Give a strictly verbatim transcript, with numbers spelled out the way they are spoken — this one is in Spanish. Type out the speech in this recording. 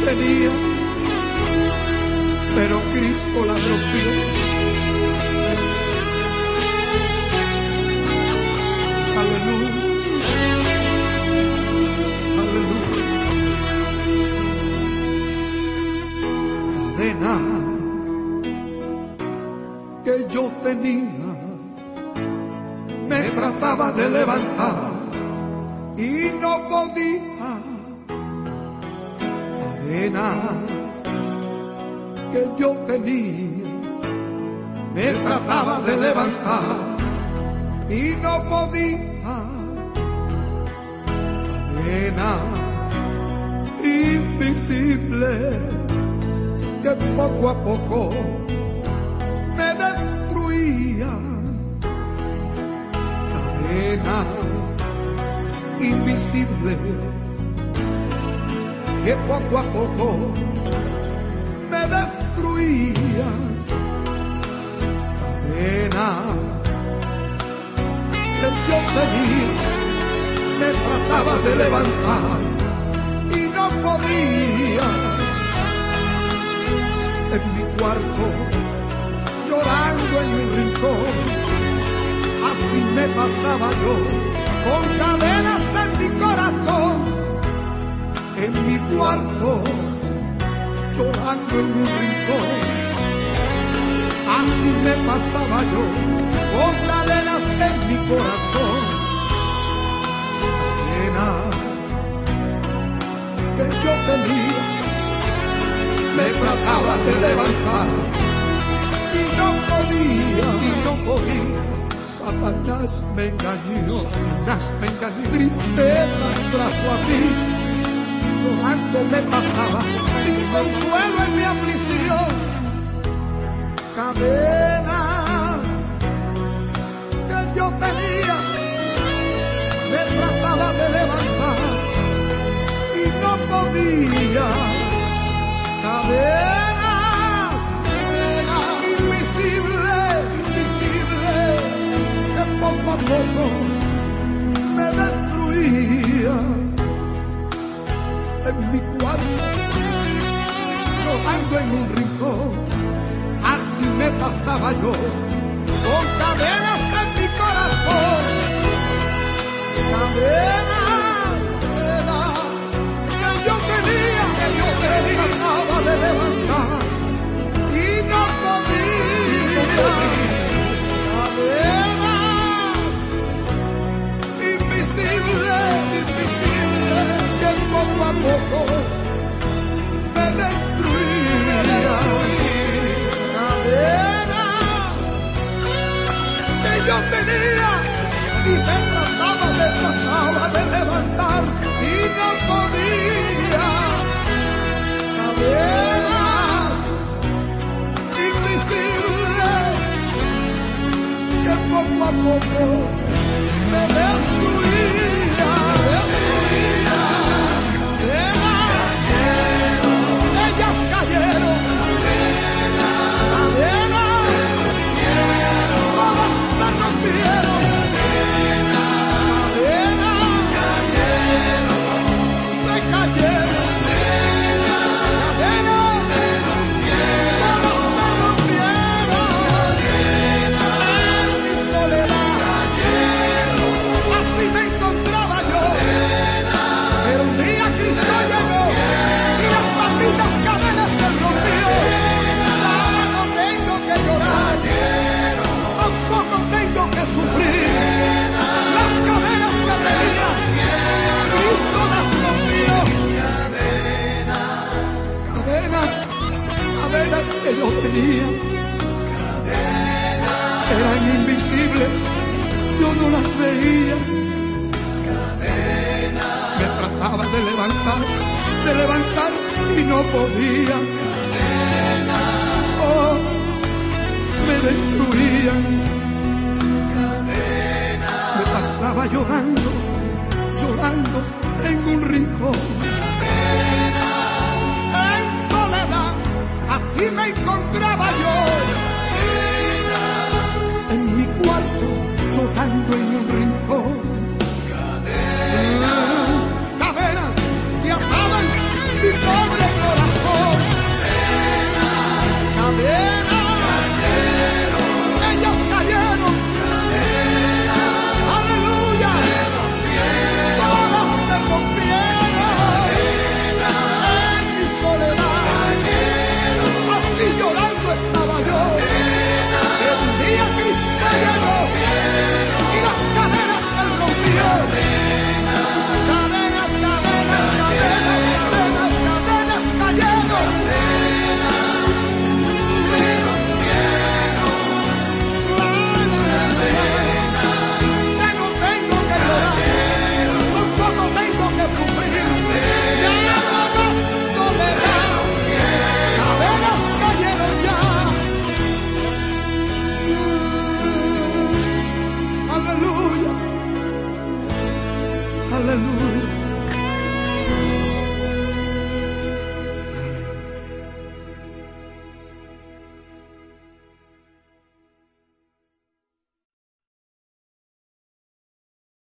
tenía, pero Cristo la rompió. Aleluya, aleluya. Cadena que yo tenía me trataba de levantar y no podía. Cadenas que yo tenía me trataba de levantar y no podía. Cadenas invisibles que poco a poco me destruían. Cadenas invisibles que poco a poco me destruían. Cadenas que yo tenía me trataba de levantar y no podía. En mi cuarto, llorando en mi rincón, así me pasaba yo, con cadenas en mi corazón. En mi cuarto, llorando en mi rincón, así me pasaba yo, con cadenas en mi corazón. Cadenas que yo tenía me trataba de levantar y no podía, y no podía. Satanás me engañó, Satanás me engañó. Tristeza trajo a mí, llorando me pasaba, sin consuelo en mi aflicción. Cadenas que yo tenía me trataba de levantar y no podía. Cadenas, cadenas invisibles, invisibles, que poco a poco me destruían. En mi cuarto, llorando en un rincón, así me pasaba yo, con cadenas en mi corazón. Cadenas, cadenas que yo tenía, que yo tenía, trataba de levantar y no podía. Cadenas invisibles, invisibles, que poco a poco me destruían. Cadenas que yo tenía y me trataba, me trataba de levantar y no podía. Cadenas invisibles que poco a poco me destruía, destruía. Ellas cayeron, cadenas, todas se rompieron, cadenas, se cayeron, cadenas, todas se rompieron, en mi soledad, así me encontraba yo, pero un día Cristo llegó y las malditas cadenas se rompieron. Ya no tengo que llorar, tampoco tengo que sufrir. Las cadenas que tenía, Cristo las rompió. Cadenas, cadenas que yo tenía, eran invisibles, yo no las veía. Me trataba de levantar, de levantar y no podía. Oh, me destruían. Me pasaba llorando, llorando en un rincón. En soledad, así me encontraba yo. En mi cuarto, llorando en un rincón.